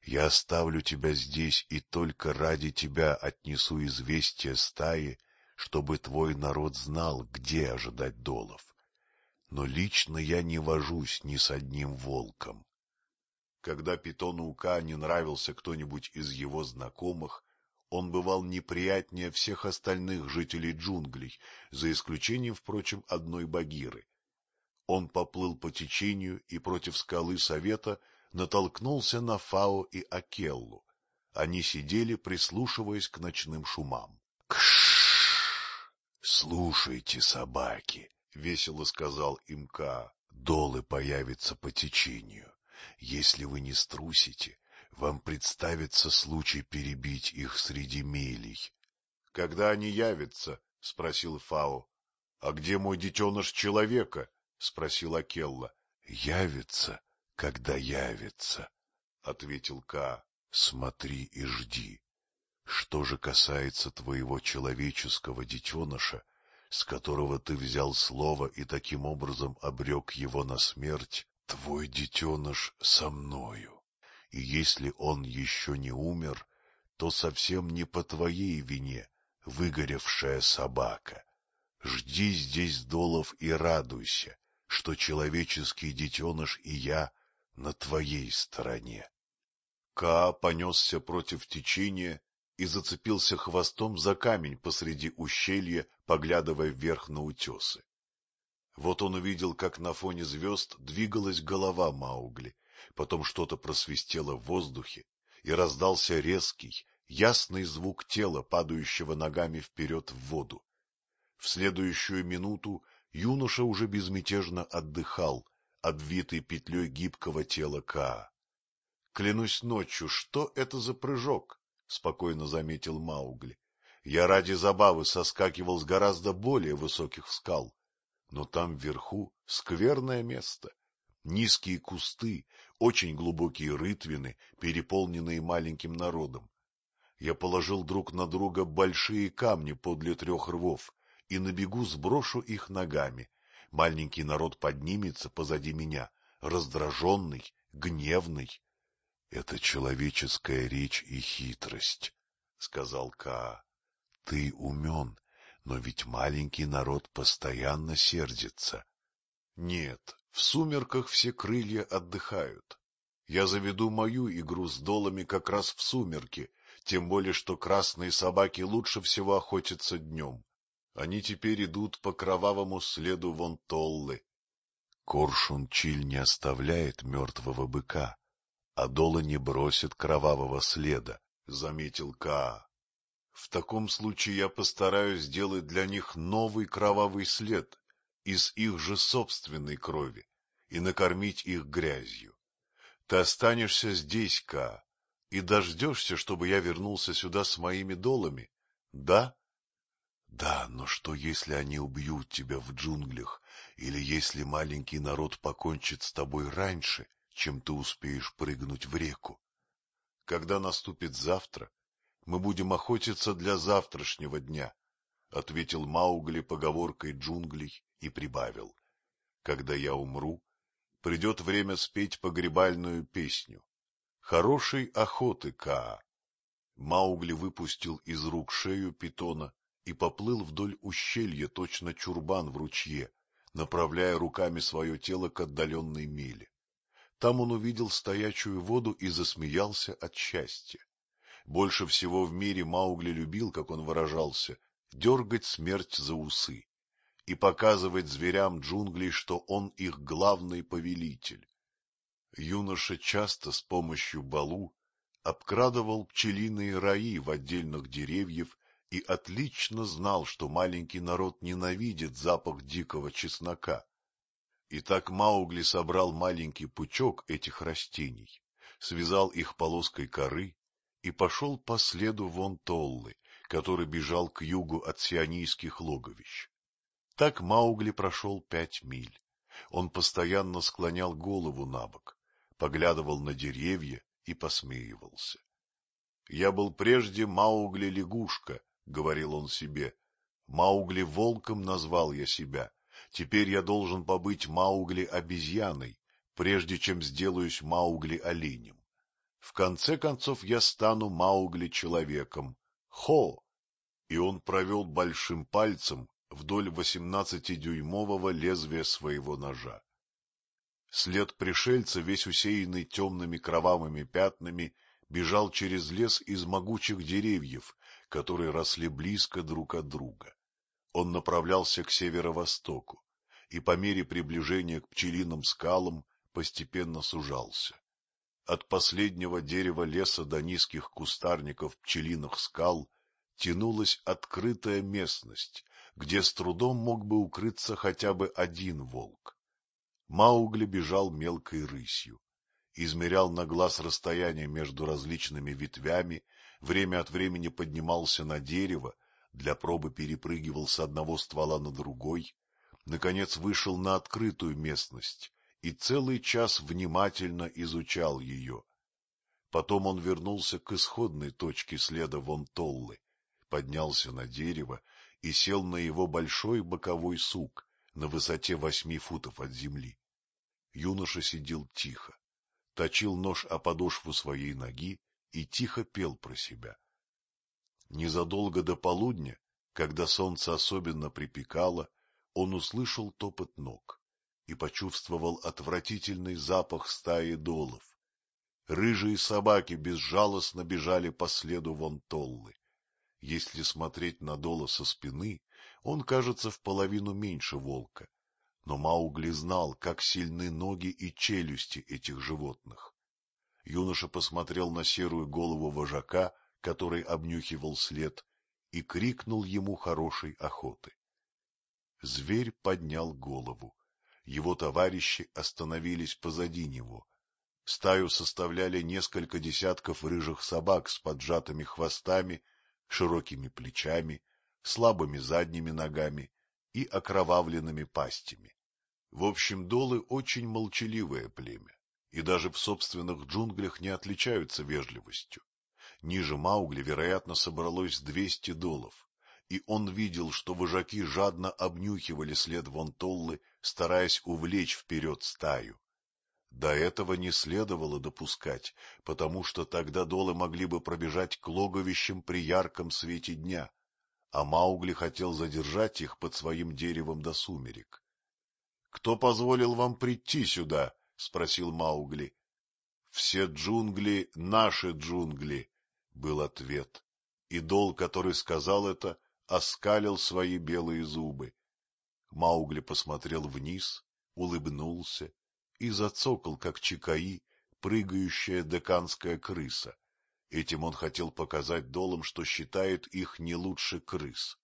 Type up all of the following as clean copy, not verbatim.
Я оставлю тебя здесь и только ради тебя отнесу известие стае, чтобы твой народ знал, где ожидать долов. Но лично я не вожусь ни с одним волком. Когда питону Ука не нравился кто-нибудь из его знакомых, он бывал неприятнее всех остальных жителей джунглей, за исключением, впрочем, одной Багиры. Он поплыл по течению и против скалы Совета натолкнулся на Фао и Акеллу. Они сидели, прислушиваясь к ночным шумам. — Кш! Слушайте, собаки! — весело сказал им Каа. — Долы появятся по течению. Если вы не струсите, вам представится случай перебить их среди мелей. — Когда они явятся? — спросил Фао. — А где мой детеныш человека? — спросил Акелла. — Явится, когда явится, — ответил Каа. — Смотри и жди. Что же касается твоего человеческого детеныша, с которого ты взял слово и таким образом обрек его на смерть, твой детеныш со мною. И если он еще не умер, то совсем не по твоей вине, выгоревшая собака. Жди здесь долов и радуйся, что человеческий детеныш и я на твоей стороне. Каа понесся против течения и зацепился хвостом за камень посреди ущелья, поглядывая вверх на утесы. Вот он увидел, как на фоне звезд двигалась голова Маугли, потом что-то просвистело в воздухе, и раздался резкий, ясный звук тела, падающего ногами вперед в воду. В следующую минуту юноша уже безмятежно отдыхал, обвитый петлей гибкого тела Каа. — Клянусь ночью, что это за прыжок? — спокойно заметил Маугли. — Я ради забавы соскакивал с гораздо более высоких скал. Но там вверху скверное место. Низкие кусты, очень глубокие рытвины, переполненные маленьким народом. Я положил друг на друга большие камни подле 3 рвов и на бегу сброшу их ногами. Маленький народ поднимется позади меня, раздраженный, гневный. — Это человеческая речь и хитрость, — сказал Каа. — Ты умен, но ведь маленький народ постоянно сердится. — Нет, в сумерках все крылья отдыхают. Я заведу мою игру с долами как раз в сумерки, тем более что красные собаки лучше всего охотятся днем. Они теперь идут по кровавому следу Вонтоллы. Коршун Чиль не оставляет мертвого быка, а дола не бросит кровавого следа, — заметил Каа. — В таком случае я постараюсь сделать для них новый кровавый след из их же собственной крови и накормить их грязью. Ты останешься здесь, Каа, и дождешься, чтобы я вернулся сюда с моими долами, да? — Да, но что, если они убьют тебя в джунглях, или если маленький народ покончит с тобой раньше, чем ты успеешь прыгнуть в реку? Когда наступит завтра, мы будем охотиться для завтрашнего дня, — ответил Маугли поговоркой джунглей и прибавил. Когда я умру, придет время спеть погребальную песню. Хорошей охоты, Каа. Маугли выпустил из рук шею питона и поплыл вдоль ущелья, точно чурбан в ручье, направляя руками свое тело к отдаленной миле. Там он увидел стоячую воду и засмеялся от счастья. Больше всего в мире Маугли любил, как он выражался, дергать смерть за усы и показывать зверям джунглей, что он их главный повелитель. Юноша часто с помощью Балу обкрадывал пчелиные раи в отдельных деревьев и отлично знал, что маленький народ ненавидит запах дикого чеснока. И так Маугли собрал маленький пучок этих растений, связал их полоской коры и пошел по следу Вонтоллы, который бежал к югу от сионийских логовищ. Так Маугли прошел 5 миль. Он постоянно склонял голову набок, поглядывал на деревья и посмеивался. — Я был прежде Маугли-лягушка, — говорил он себе. — Маугли-волком назвал я себя. Теперь я должен побыть Маугли-обезьяной, прежде чем сделаюсь Маугли-оленем. В конце концов я стану Маугли человеком. Хо! И он провел большим пальцем вдоль 18-дюймового лезвия своего ножа. След пришельца, весь усеянный темными кровавыми пятнами, бежал через лес из могучих деревьев, которые росли близко друг от друга. Он направлялся к северо-востоку, и по мере приближения к пчелиным скалам постепенно сужался. От последнего дерева леса до низких кустарников пчелиных скал тянулась открытая местность, где с трудом мог бы укрыться хотя бы один волк. Маугли бежал мелкой рысью, измерял на глаз расстояние между различными ветвями, время от времени поднимался на дерево, для пробы перепрыгивал с одного ствола на другой, наконец вышел на открытую местность и целый час внимательно изучал ее. Потом он вернулся к исходной точке следа Вонтоллы, поднялся на дерево и сел на его большой боковой сук на высоте 8 футов от земли. Юноша сидел тихо, точил нож о подошву своей ноги и тихо пел про себя. Незадолго до полудня, когда солнце особенно припекало, он услышал топот ног и почувствовал отвратительный запах стаи долов. Рыжие собаки безжалостно бежали по следу Вонтоллы. Если смотреть на Дола со спины, он кажется в половину меньше волка, но Маугли знал, как сильны ноги и челюсти этих животных. Юноша посмотрел на серую голову вожака, который обнюхивал след, и крикнул ему хорошей охоты. Зверь поднял голову. Его товарищи остановились позади него. Стаю составляли несколько десятков рыжих собак с поджатыми хвостами, широкими плечами, слабыми задними ногами и окровавленными пастями. В общем, долы очень молчаливое племя, и даже в собственных джунглях не отличаются вежливостью. Ниже Маугли, вероятно, собралось 200 долов, и он видел, что вожаки жадно обнюхивали след Вонтоллы, стараясь увлечь вперед стаю. До этого не следовало допускать, потому что тогда долы могли бы пробежать к логовищам при ярком свете дня, а Маугли хотел задержать их под своим деревом до сумерек. — Кто позволил вам прийти сюда? — спросил Маугли. — Все джунгли — наши джунгли, — был ответ, и дол, который сказал это, оскалил свои белые зубы. Маугли посмотрел вниз, улыбнулся и зацокал, как чикаи, прыгающая деканская крыса. Этим он хотел показать долам, что считает их не лучше крыс.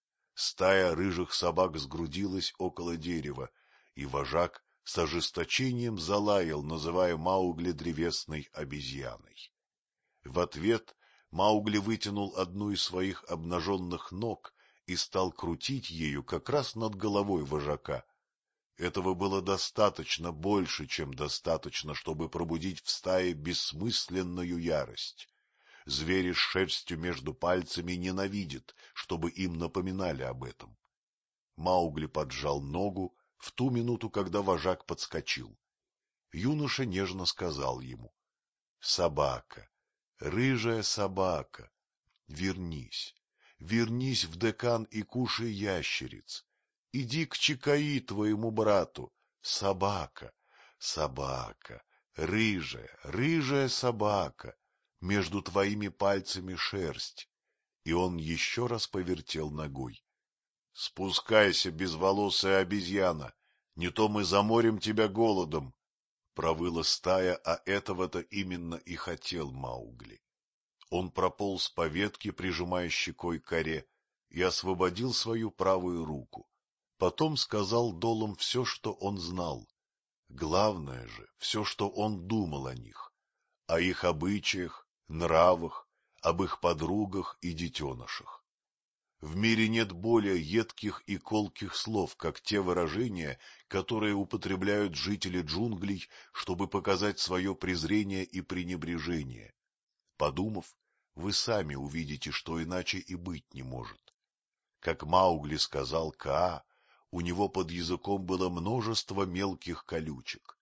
Стая рыжих собак сгрудилась около дерева, и вожак с ожесточением залаял, называя Маугли древесной обезьяной. В ответ Маугли вытянул одну из своих обнаженных ног и стал крутить ею как раз над головой вожака. Этого было достаточно, больше, чем достаточно, чтобы пробудить в стае бессмысленную ярость. Звери с шерстью между пальцами ненавидят, чтобы им напоминали об этом. Маугли поджал ногу в ту минуту, когда вожак подскочил. Юноша нежно сказал ему: — Собака, рыжая собака, вернись, вернись в Декан и кушай ящериц. Иди к Чикаи, твоему брату, собака, собака, рыжая, рыжая собака, между твоими пальцами шерсть. И он еще раз повертел ногой. — Спускайся, безволосая обезьяна, не то мы заморим тебя голодом, — провыла стая, а этого-то именно и хотел Маугли. Он прополз по ветке, прижимая щекой к коре, и освободил свою правую руку. Потом сказал долам все, что он знал. Главное же, все, что он думал о них, о их обычаях, нравах, об их подругах и детенышах. В мире нет более едких и колких слов, как те выражения, которые употребляют жители джунглей, чтобы показать свое презрение и пренебрежение. Подумав, вы сами увидите, что иначе и быть не может. Как Маугли сказал Каа, у него под языком было множество мелких колючек,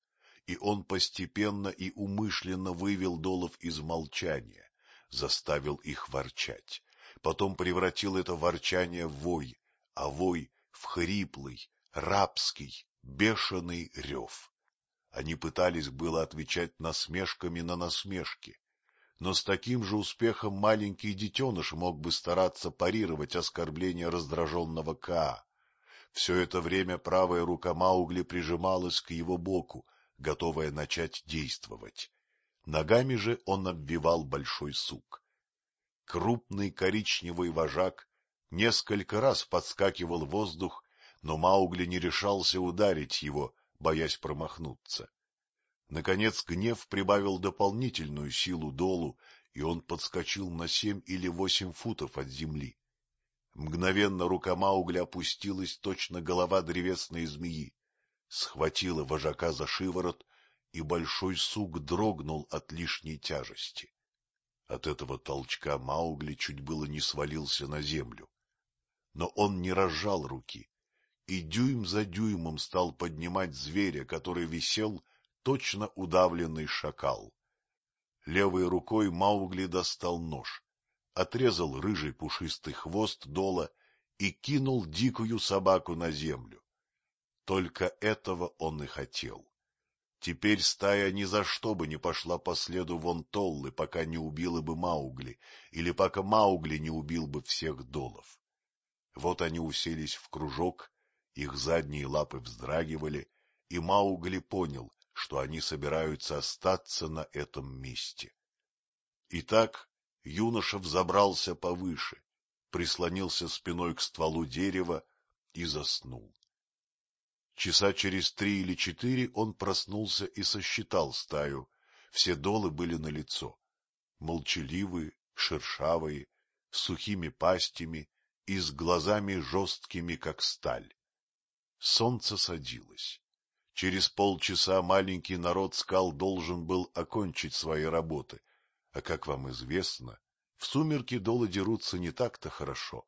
и он постепенно и умышленно вывел долов из молчания, заставил их ворчать, потом превратил это ворчание в вой, а вой в хриплый, рабский, бешеный рев. Они пытались было отвечать насмешками на насмешки, но с таким же успехом маленький детеныш мог бы стараться парировать оскорбления раздраженного Каа. Все это время правая рука Маугли прижималась к его боку, готовая начать действовать. Ногами же он обвивал большой сук. Крупный коричневый вожак несколько раз подскакивал в воздух, но Маугли не решался ударить его, боясь промахнуться. Наконец гнев прибавил дополнительную силу долу, и он подскочил на 7 или 8 футов от земли. Мгновенно рука Маугли опустилась, точно голова древесной змеи, схватила вожака за шиворот, и большой сук дрогнул от лишней тяжести. От этого толчка Маугли чуть было не свалился на землю. Но он не разжал руки, и дюйм за дюймом стал поднимать зверя, который висел, точно удавленный шакал. Левой рукой Маугли достал нож, отрезал рыжий пушистый хвост дола и кинул дикую собаку на землю. Только этого он и хотел. Теперь стая ни за что бы не пошла по следу вон Толлы, пока не убила бы Маугли, или пока Маугли не убил бы всех долов. Вот они уселись в кружок, их задние лапы вздрагивали, и Маугли понял, что они собираются остаться на этом месте. Итак, юноша взобрался повыше, прислонился спиной к стволу дерева и заснул. Часа через 3 или 4 он проснулся и сосчитал стаю. Все долы были налицо, молчаливые, шершавые, с сухими пастями и с глазами жесткими, как сталь. Солнце садилось. Через полчаса маленький народ скал должен был окончить свои работы, а, как вам известно, в сумерки долы дерутся не так-то хорошо.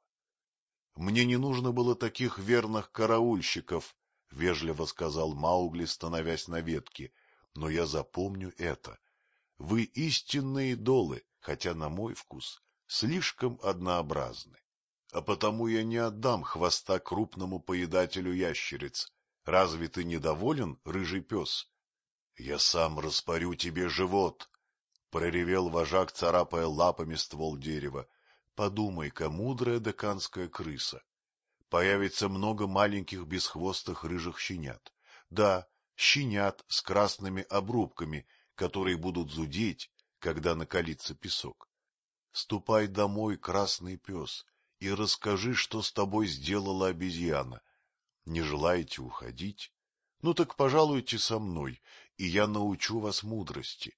Мне не нужно было таких верных караульщиков, — вежливо сказал Маугли, становясь на ветке, — но я запомню это. Вы истинные долы, хотя, на мой вкус, слишком однообразны. А потому я не отдам хвоста крупному поедателю ящериц. Разве ты недоволен, рыжий пес? — Я сам распорю тебе живот, — проревел вожак, царапая лапами ствол дерева. — Подумай-ка, мудрая деканская крыса. Появится много маленьких бесхвостых рыжих щенят. Да, щенят с красными обрубками, которые будут зудеть, когда накалится песок. Ступай домой, красный пес, и расскажи, что с тобой сделала обезьяна. Не желаете уходить? Ну так пожалуйте со мной, и я научу вас мудрости.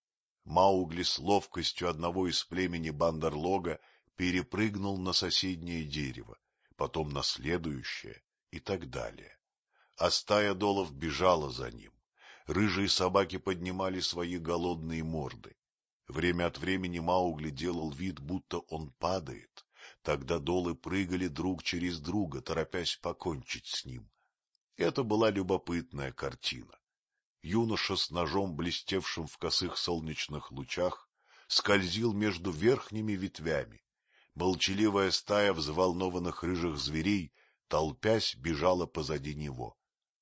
Маугли с ловкостью одного из племени Бандерлога перепрыгнул на соседнее дерево, потом на следующее и так далее. А стая долов бежала за ним. Рыжие собаки поднимали свои голодные морды. Время от времени Маугли делал вид, будто он падает. Тогда долы прыгали друг через друга, торопясь покончить с ним. Это была любопытная картина. Юноша с ножом, блестевшим в косых солнечных лучах, скользил между верхними ветвями. Молчаливая стая взволнованных рыжих зверей, толпясь, бежала позади него.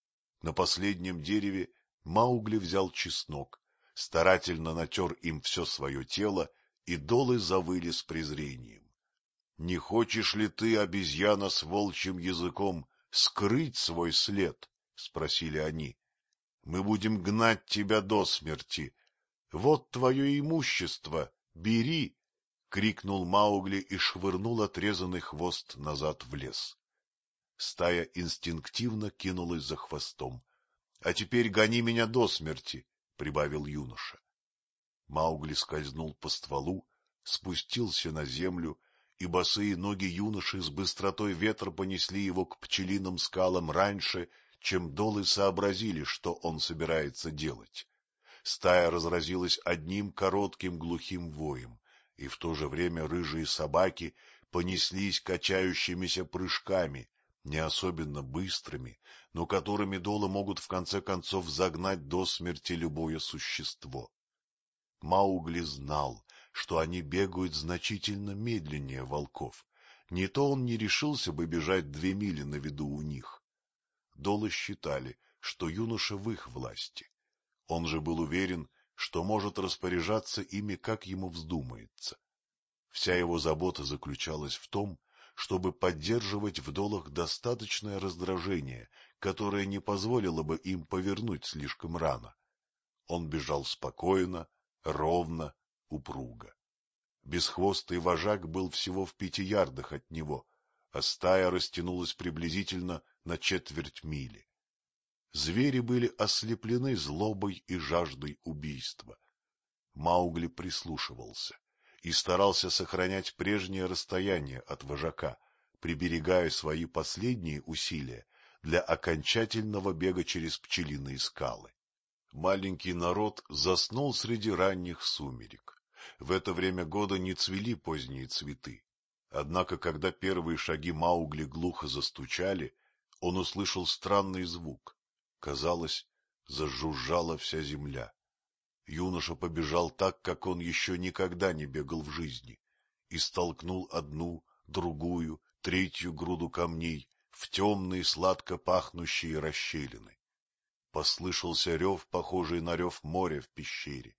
На последнем дереве Маугли взял чеснок, старательно натер им все свое тело, и долы завыли с презрением. — Не хочешь ли ты, обезьяна с волчьим языком, скрыть свой след? — спросили они. — Мы будем гнать тебя до смерти. Вот твое имущество, бери! — крикнул Маугли и швырнул отрезанный хвост назад в лес. Стая инстинктивно кинулась за хвостом. — А теперь гони меня до смерти, — прибавил юноша. Маугли скользнул по стволу, спустился на землю, и босые ноги юноши с быстротой ветра понесли его к пчелиным скалам раньше, чем долы сообразили, что он собирается делать. Стая разразилась одним коротким глухим воем, и в то же время рыжие собаки понеслись качающимися прыжками, не особенно быстрыми, но которыми долы могут в конце концов загнать до смерти любое существо. Маугли знал, что они бегают значительно медленнее волков, не то он не решился бы бежать 2 мили на виду у них. Долы считали, что юноша в их власти. Он же был уверен, что может распоряжаться ими, как ему вздумается. Вся его забота заключалась в том, чтобы поддерживать в долах достаточное раздражение, которое не позволило бы им повернуть слишком рано. Он бежал спокойно, ровно, упруго. Бесхвостый вожак был всего в 5 ярдах от него, а стая растянулась приблизительно на 1/4 мили. Звери были ослеплены злобой и жаждой убийства. Маугли прислушивался и старался сохранять прежнее расстояние от вожака, приберегая свои последние усилия для окончательного бега через пчелиные скалы. Маленький народ заснул среди ранних сумерек. В это время года не цвели поздние цветы. Однако, когда первые шаги Маугли глухо застучали, он услышал странный звук. Казалось, зажужжала вся земля. Юноша побежал так, как он еще никогда не бегал в жизни, и столкнул одну, другую, третью груду камней в темные сладко пахнущие расщелины. Послышался рев, похожий на рев моря в пещере.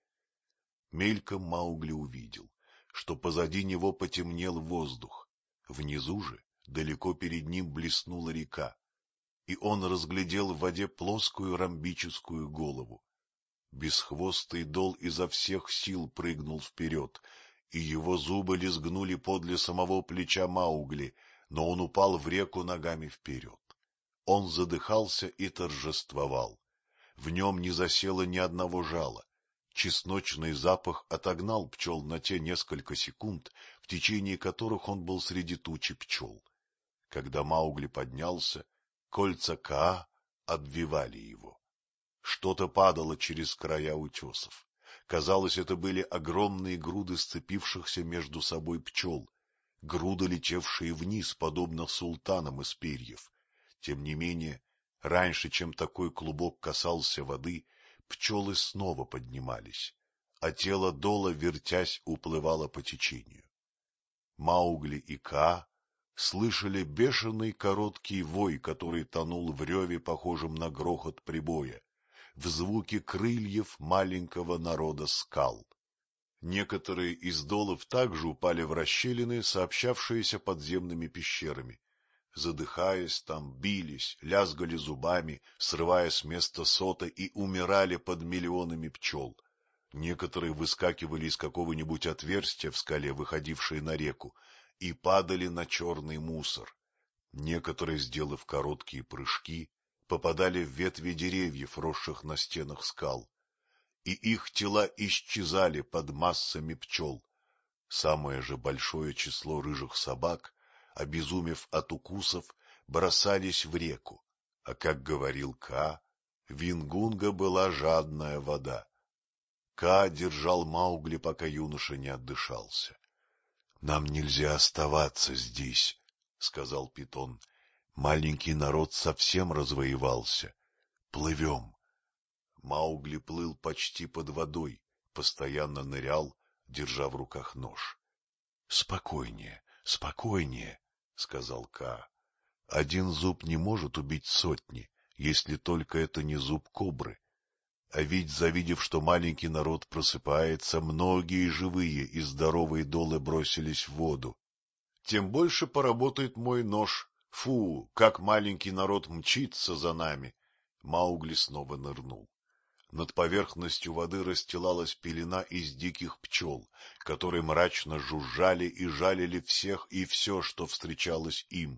Мельком Маугли увидел, что позади него потемнел воздух. Внизу же, далеко перед ним, блеснула река, и он разглядел в воде плоскую ромбическую голову. Бесхвостый дол изо всех сил прыгнул вперед, и его зубы лизгнули подле самого плеча Маугли, но он упал в реку ногами вперед. Он задыхался и торжествовал. В нем не засело ни одного жала. Чесночный запах отогнал пчел на те несколько секунд, в течение которых он был среди тучи пчел. Когда Маугли поднялся, кольца Каа обвивали его. Что-то падало через края утесов. Казалось, это были огромные груды сцепившихся между собой пчел, груды, летевшие вниз, подобно султанам из перьев. Тем не менее, раньше, чем такой клубок касался воды, пчелы снова поднимались, а тело дола, вертясь, уплывало по течению. Маугли и Каа слышали бешеный короткий вой, который тонул в реве, похожем на грохот прибоя, в звуке крыльев маленького народа скал. Некоторые из долов также упали в расщелины, сообщавшиеся подземными пещерами. Задыхаясь, там бились, лязгали зубами, срывая с места соты, и умирали под миллионами пчел. Некоторые выскакивали из какого-нибудь отверстия в скале, выходившей на реку, и падали на черный мусор. Некоторые, сделав короткие прыжки, попадали в ветви деревьев, росших на стенах скал, и их тела исчезали под массами пчел. Самое же большое число рыжих собак, обезумев от укусов, бросались в реку, а, как говорил Каа, Вингунга была жадная вода. Каа держал Маугли, пока юноша не отдышался. — Нам нельзя оставаться здесь, — сказал Питон. — Маленький народ совсем развоевался. Плывем. Маугли плыл почти под водой, постоянно нырял, держа в руках нож. — Спокойнее, спокойнее, — сказал Каа. — Один зуб не может убить сотни, если только это не зуб кобры. А ведь, завидев, что маленький народ просыпается, многие живые и здоровые долы бросились в воду. Тем больше поработает мой нож. Фу, как маленький народ мчится за нами! Маугли снова нырнул. Над поверхностью воды расстилалась пелена из диких пчел, которые мрачно жужжали и жалили всех и все, что встречалось им.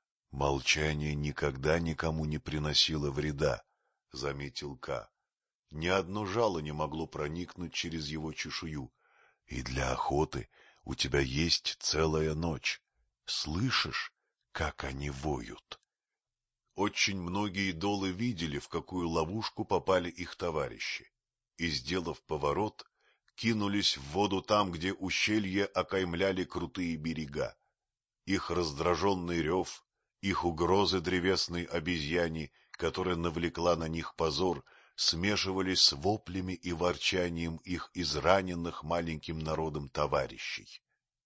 Молчание никогда никому не приносило вреда, — заметил Каа. Ни одно жало не могло проникнуть через его чешую. И для охоты у тебя есть целая ночь. Слышишь, как они воют? Очень многие долы видели, в какую ловушку попали их товарищи, и, сделав поворот, кинулись в воду там, где ущелья окаймляли крутые берега. Их раздраженный рев, Их угрозы древесной обезьяне, которая навлекла на них позор, смешивались с воплями и ворчанием их израненных маленьким народом товарищей.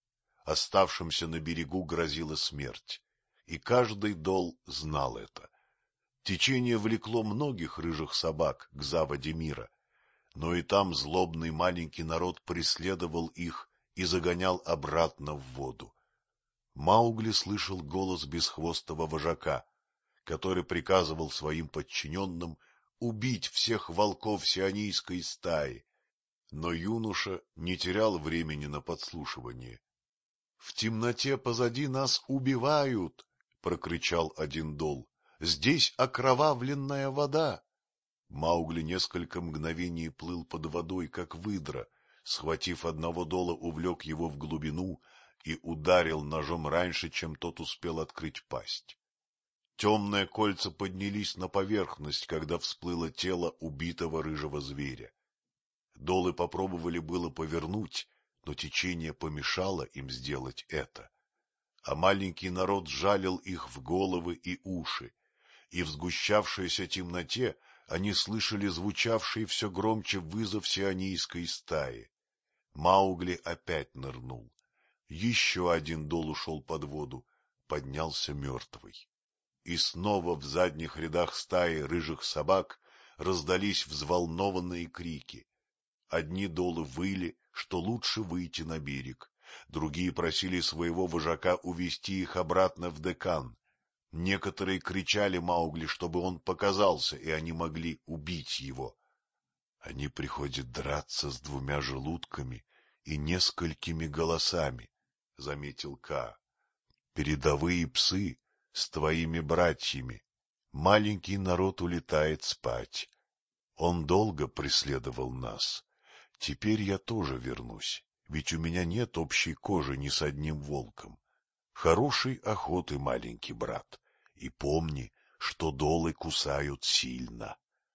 Оставшимся на берегу грозила смерть, и каждый дол знал это. Течение влекло многих рыжих собак к заводе мира, но и там злобный маленький народ преследовал их и загонял обратно в воду. Маугли слышал голос безхвостого вожака, который приказывал своим подчиненным убить всех волков сионийской стаи, но юноша не терял времени на подслушивание. — В темноте позади нас убивают! — прокричал один дол. — Здесь окровавленная вода! Маугли несколько мгновений плыл под водой, как выдра, схватив одного дола, увлек его в глубину и ударил ножом раньше, чем тот успел открыть пасть. Темные кольца поднялись на поверхность, когда всплыло тело убитого рыжего зверя. Долы попробовали было повернуть, но течение помешало им сделать это. А маленький народ жалил их в головы и уши, и в сгущавшейся темноте они слышали звучавший все громче вызов сионийской стаи. Маугли опять нырнул. Еще один дол ушел под воду, поднялся мертвый. И снова в задних рядах стаи рыжих собак раздались взволнованные крики. Одни долы выли, что лучше выйти на берег, другие просили своего вожака увести их обратно в Декан. Некоторые кричали Маугли, чтобы он показался, и они могли убить его. — Они приходят драться с двумя желудками и несколькими голосами, — заметил Ка. — Передовые псы с твоими братьями. Маленький народ улетает спать. Он долго преследовал нас. Теперь я тоже вернусь, ведь у меня нет общей кожи ни с одним волком. Хорошей охоты, маленький брат, и помни, что долы кусают сильно.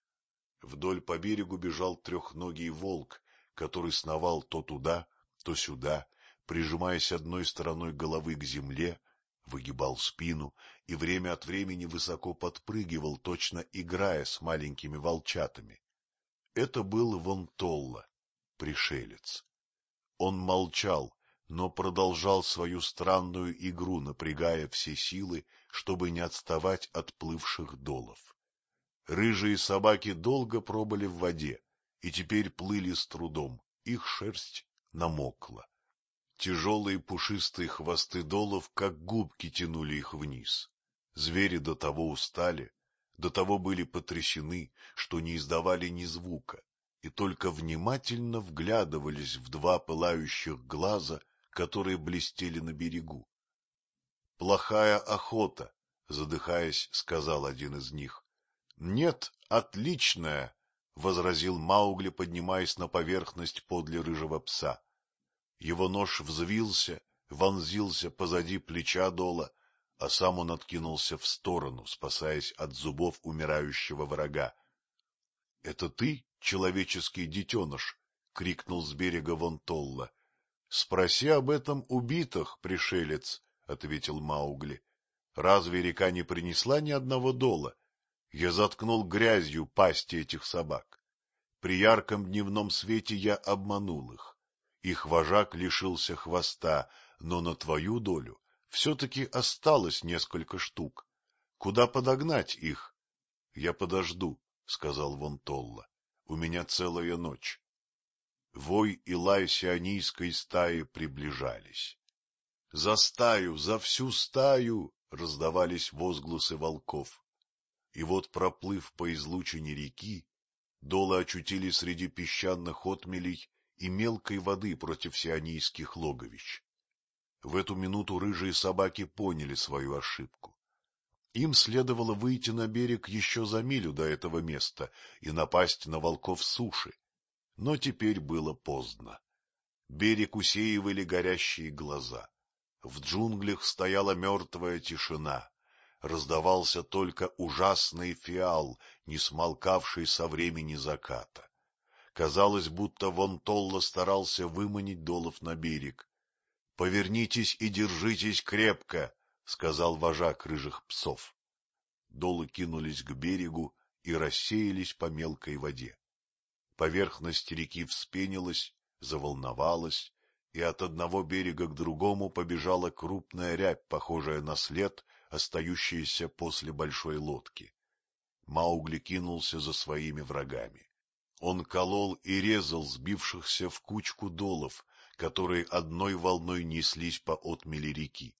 Вдоль по берегу бежал трехногий волк, который сновал то туда, то сюда, прижимаясь одной стороной головы к земле, выгибал спину и время от времени высоко подпрыгивал, точно играя с маленькими волчатами. Это был Вонтолла, пришелец. Он молчал, но продолжал свою странную игру, напрягая все силы, чтобы не отставать от плывших долов. Рыжие собаки долго пробыли в воде и теперь плыли с трудом, их шерсть намокла. Тяжелые пушистые хвосты долов, как губки, тянули их вниз. Звери до того устали, до того были потрясены, что не издавали ни звука, и только внимательно вглядывались в два пылающих глаза, которые блестели на берегу. — Плохая охота, — задыхаясь, сказал один из них. — Нет, отличная, — возразил Маугли, поднимаясь на поверхность подле рыжего пса. Его нож взвился, вонзился позади плеча дола, а сам он откинулся в сторону, спасаясь от зубов умирающего врага. — Это ты, человеческий детеныш? — крикнул с берега Вонтолла. — Спроси об этом убитых, пришелец, — ответил Маугли. — Разве река не принесла ни одного дола? Я заткнул грязью пасти этих собак. При ярком дневном свете я обманул их. Их вожак лишился хвоста, но на твою долю все-таки осталось несколько штук. Куда подогнать их? — Я подожду, — сказал Вонтолла. — У меня целая ночь. Вой и лай сионийской стаи приближались. За стаю, за всю стаю! — раздавались возгласы волков. И вот, проплыв по излучине реки, долы очутились среди песчаных отмелей и мелкой воды против сионийских логовищ. В эту минуту рыжие собаки поняли свою ошибку. Им следовало выйти на берег еще за милю до этого места и напасть на волков с суши. Но теперь было поздно. Берег усеивали горящие глаза. В джунглях стояла мертвая тишина. Раздавался только ужасный фиал, не смолкавший со времени заката. Казалось, будто Вонтолла старался выманить долов на берег. — Повернитесь и держитесь крепко! — сказал вожак рыжих псов. Долы кинулись к берегу и рассеялись по мелкой воде. Поверхность реки вспенилась, заволновалась, и от одного берега к другому побежала крупная рябь, похожая на след, остающийся после большой лодки. Маугли кинулся за своими врагами. Он колол и резал сбившихся в кучку долов, которые одной волной неслись по отмели реки.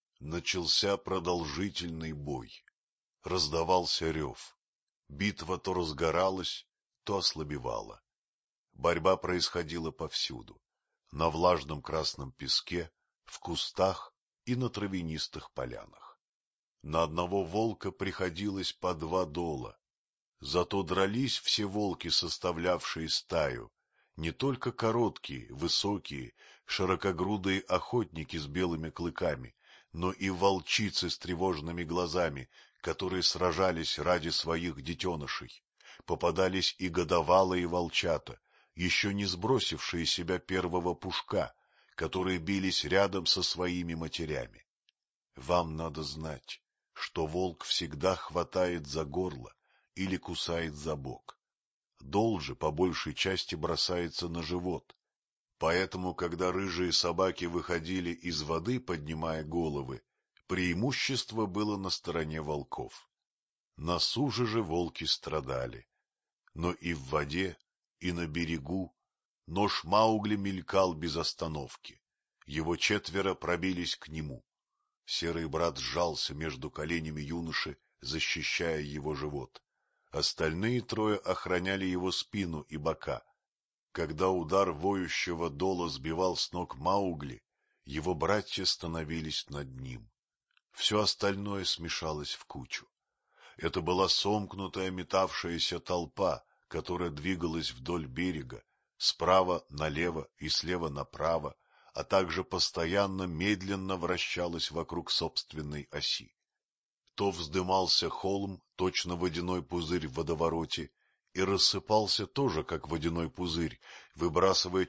Начался продолжительный бой. Раздавался рев. Битва то разгоралась, то ослабевала. Борьба происходила повсюду. На влажном красном песке, в кустах и на травянистых полянах. На одного волка приходилось по 2 дола. Зато дрались все волки, составлявшие стаю, не только короткие, высокие, широкогрудые охотники с белыми клыками, но и волчицы с тревожными глазами, которые сражались ради своих детенышей. Попадались и годовалые волчата, еще не сбросившие себя первого пушка, которые бились рядом со своими матерями. Вам надо знать, что волк всегда хватает за горло или кусает за бок. Дол же по большей части бросается на живот. Поэтому, когда рыжие собаки выходили из воды, поднимая головы, преимущество было на стороне волков. На суше же волки страдали. Но и в воде, и на берегу нож Маугли мелькал без остановки. Его 4 пробились к нему. Серый брат сжался между коленями юноши, защищая его живот. Остальные 3 охраняли его спину и бока. Когда удар воющего дола сбивал с ног Маугли, его братья становились над ним. Все остальное смешалось в кучу. Это была сомкнутая метавшаяся толпа, которая двигалась вдоль берега, справа налево и слева направо, а также постоянно медленно вращалась вокруг собственной оси. То вздымался холм, точно водяной пузырь в водовороте, и рассыпался тоже, как водяной пузырь, выбрасывая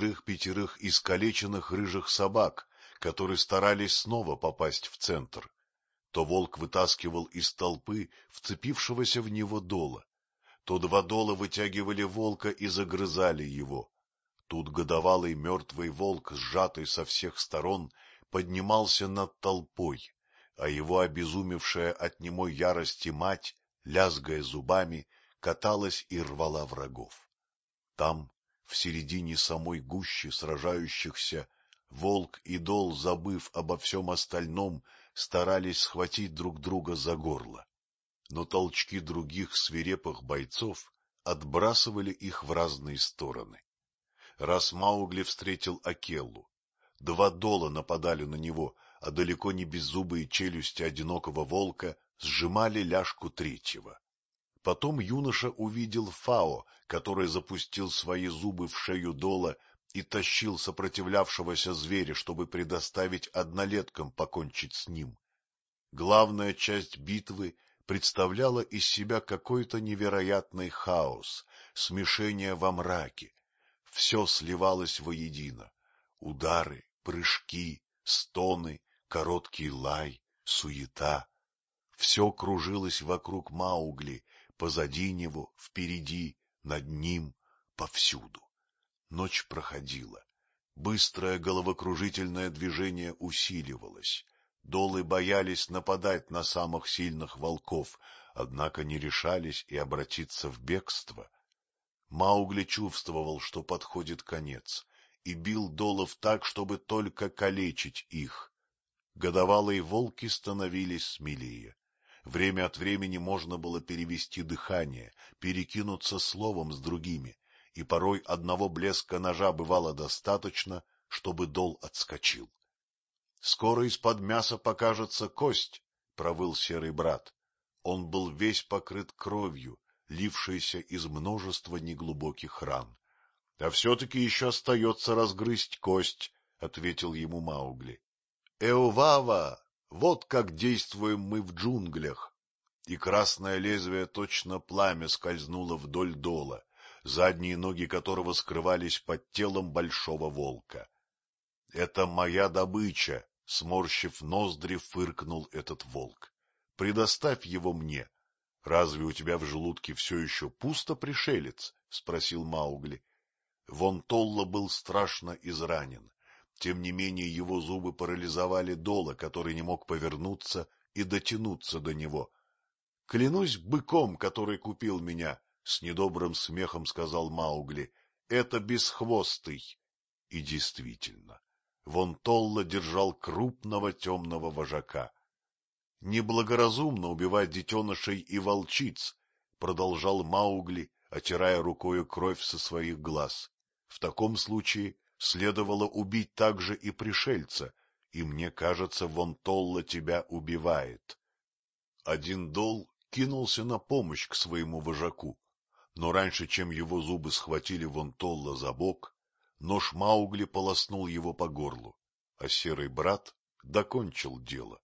4-5 искалеченных рыжих собак, которые старались снова попасть в центр. То волк вытаскивал из толпы вцепившегося в него дола, то 2 дола вытягивали волка и загрызали его. Тут годовалый мертвый волк, сжатый со всех сторон, поднимался над толпой, а его обезумевшая от немой ярости мать, лязгая зубами, каталась и рвала врагов. Там, в середине самой гущи сражающихся, волк и дол, забыв обо всем остальном, старались схватить друг друга за горло. Но толчки других свирепых бойцов отбрасывали их в разные стороны. Раз Маугли встретил Акеллу. 2 дола нападали на него, а далеко не беззубые челюсти одинокого волка сжимали ляжку 3-го. Потом юноша увидел Фао, который запустил свои зубы в шею дола и тащил сопротивлявшегося зверя, чтобы предоставить однолеткам покончить с ним. Главная часть битвы представляла из себя какой-то невероятный хаос, смешение во мраке. Все сливалось воедино: удары, прыжки, стоны, короткий лай, суета. Все кружилось вокруг Маугли, позади него, впереди, над ним, повсюду. Ночь проходила. Быстрое головокружительное движение усиливалось. Долы боялись нападать на самых сильных волков, однако не решались и обратиться в бегство. Маугли чувствовал, что подходит конец, и бил долов так, чтобы только калечить их. Годовалые волки становились смелее. Время от времени можно было перевести дыхание, перекинуться словом с другими, и порой одного блеска ножа бывало достаточно, чтобы дол отскочил. — Скоро из-под мяса покажется кость, — провыл серый брат. Он был весь покрыт кровью, лившейся из множества неглубоких ран. — А все-таки еще остается разгрызть кость, — ответил ему Маугли. — Эовава! Вот как действуем мы в джунглях! И красное лезвие точно пламя скользнуло вдоль дола, задние ноги которого скрывались под телом большого волка. — Это моя добыча, — сморщив ноздри, фыркнул этот волк. — Предоставь его мне. — Разве у тебя в желудке все еще пусто, пришелец? — спросил Маугли. Вон Толла был страшно изранен. Тем не менее его зубы парализовали Дола, который не мог повернуться и дотянуться до него. — Клянусь быком, который купил меня, — с недобрым смехом сказал Маугли, — это бесхвостый. И действительно, Вон Толла держал крупного темного вожака. — Неблагоразумно убивать детенышей и волчиц, — продолжал Маугли, отирая рукою кровь со своих глаз. — В таком случае следовало убить также и пришельца, и мне кажется, Вон Толла тебя убивает. Один Дол кинулся на помощь к своему вожаку, но раньше, чем его зубы схватили Вон Толла за бок, нож Маугли полоснул его по горлу, а серый брат докончил дело.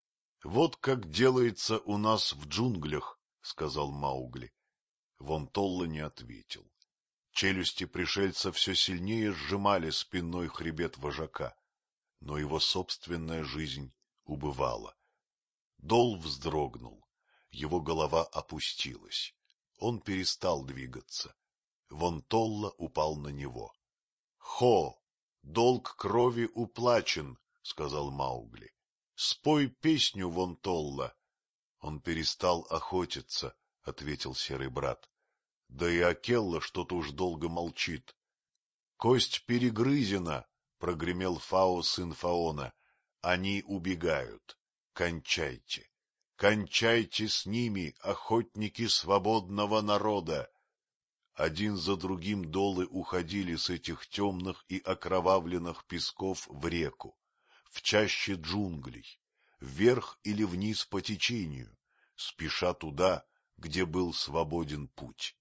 — Вот как делается у нас в джунглях, — сказал Маугли. Вон Толла не ответил. Челюсти пришельца все сильнее сжимали спинной хребет вожака, но его собственная жизнь убывала. Дол вздрогнул, его голова опустилась, он перестал двигаться. Вон Толла упал на него. — Хо! Долг крови уплачен, — сказал Маугли. — Спой песню, Вон Толла. — Он перестал охотиться, — ответил серый брат. — Да и Акелла что-то уж долго молчит. — Кость перегрызена, — прогремел Фао, сын Фаона. — Они убегают. Кончайте. Кончайте с ними, охотники свободного народа. Один за другим долы уходили с этих темных и окровавленных песков в реку, в чаще джунглей, вверх или вниз по течению, спеша туда, где был свободен путь.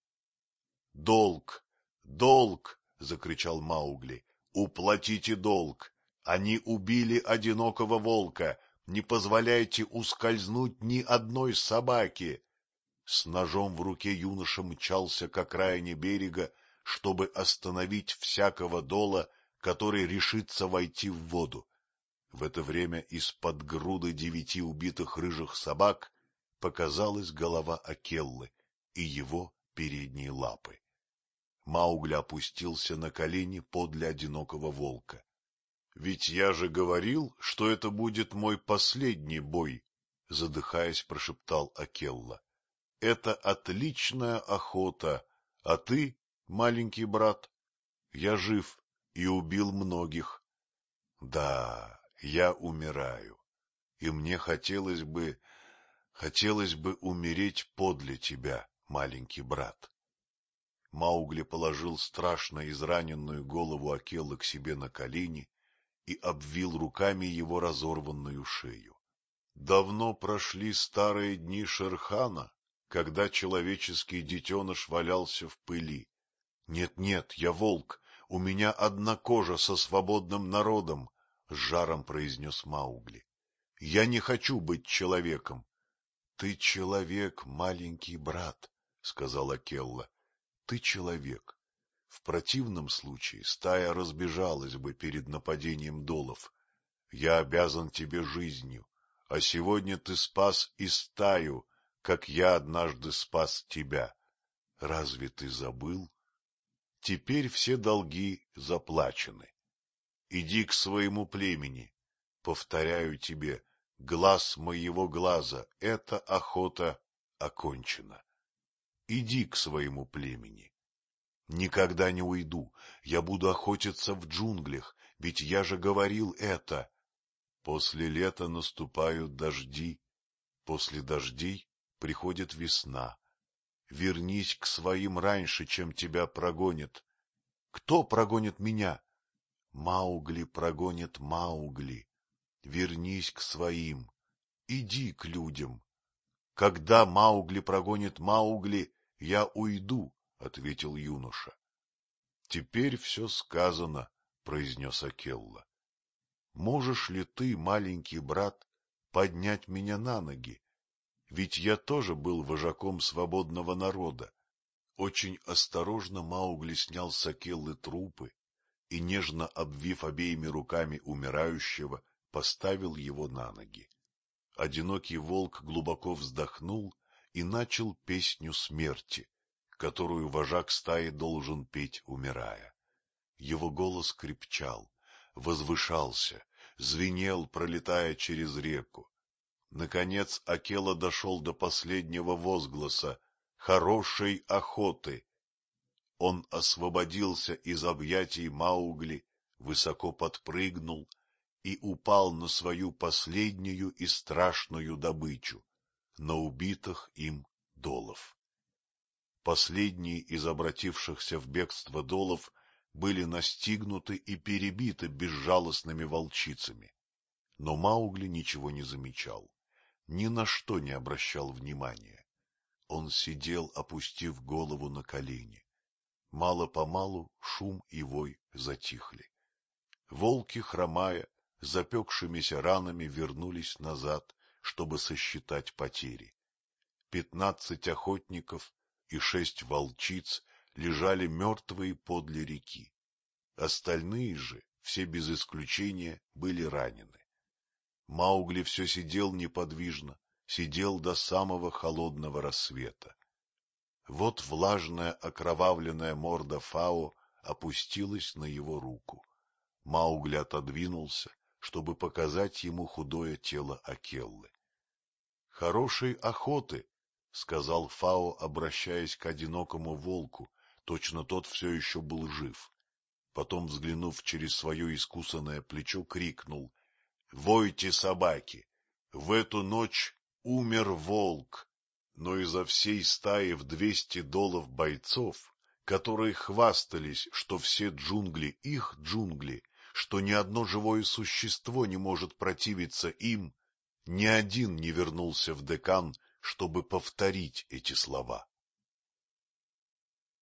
— Долг! Долг! — закричал Маугли. — Уплатите долг! Они убили одинокого волка! Не позволяйте ускользнуть ни одной собаке! С ножом в руке юноша мчался к окраине берега, чтобы остановить всякого дола, который решится войти в воду. В это время из-под груды 9 убитых рыжих собак показалась голова Акеллы и его передние лапы. Маугли опустился на колени подле одинокого волка. — Ведь я же говорил, что это будет мой последний бой, — задыхаясь, прошептал Акелла. — Это отличная охота, а ты, маленький брат, я жив и убил многих. Да, я умираю, и мне хотелось бы умереть подле тебя, маленький брат. Маугли положил страшно израненную голову Акеллы к себе на колени и обвил руками его разорванную шею. Давно прошли старые дни Шерхана, когда человеческий детеныш валялся в пыли. Нет, я волк, у меня одна кожа со свободным народом, — с жаром произнес Маугли. — Я не хочу быть человеком. — Ты человек, маленький брат, — сказала Акелла. — Ты человек. В противном случае стая разбежалась бы перед нападением долов. Я обязан тебе жизнью, а сегодня ты спас и стаю, как я однажды спас тебя. Разве ты забыл? Теперь все долги заплачены. Иди к своему племени. Повторяю тебе, глаз моего глаза, эта охота окончена. Иди к своему племени. Никогда не уйду, я буду охотиться в джунглях, ведь я же говорил это. После лета наступают дожди, после дождей приходит весна. Вернись к своим раньше, чем тебя прогонят. Кто прогонит меня? Маугли прогонит Маугли. Вернись к своим, иди к людям. Когда Маугли прогонит Маугли, я уйду, — ответил юноша. — Теперь все сказано, — произнес Акелла. — Можешь ли ты, маленький брат, поднять меня на ноги? Ведь я тоже был вожаком свободного народа. Очень осторожно Маугли снял с Акеллы трупы и, нежно обвив обеими руками умирающего, поставил его на ноги. Одинокий волк глубоко вздохнул и начал песню смерти, которую вожак стаи должен петь, умирая. Его голос крепчал, возвышался, звенел, пролетая через реку. Наконец Акела дошел до последнего возгласа: «Хорошей охоты!» Он освободился из объятий Маугли, высоко подпрыгнул и упал на свою последнюю и страшную добычу — на убитых им долов. Последние из обратившихся в бегство долов были настигнуты и перебиты безжалостными волчицами. Но Маугли ничего не замечал, ни на что не обращал внимания. Он сидел, опустив голову на колени. Мало-помалу шум и вой затихли. Волки, хромая, запекшимися ранами, вернулись назад, чтобы сосчитать потери. 15 охотников и 6 волчиц лежали мертвые подле реки. Остальные же, все без исключения, были ранены. Маугли все сидел неподвижно, сидел до самого холодного рассвета. Вот влажная окровавленная морда Фао опустилась на его руку. Маугли отодвинулся, чтобы показать ему худое тело Акеллы. — Хорошей охоты! — сказал Фао, обращаясь к одинокому волку, точно тот все еще был жив. Потом, взглянув через свое искусанное плечо, крикнул: — Войте, собаки! В эту ночь умер волк! Но изо всей стаи в 200 долов бойцов, которые хвастались, что все джунгли их джунгли, что ни одно живое существо не может противиться им, ни один не вернулся в Декан, чтобы повторить эти слова.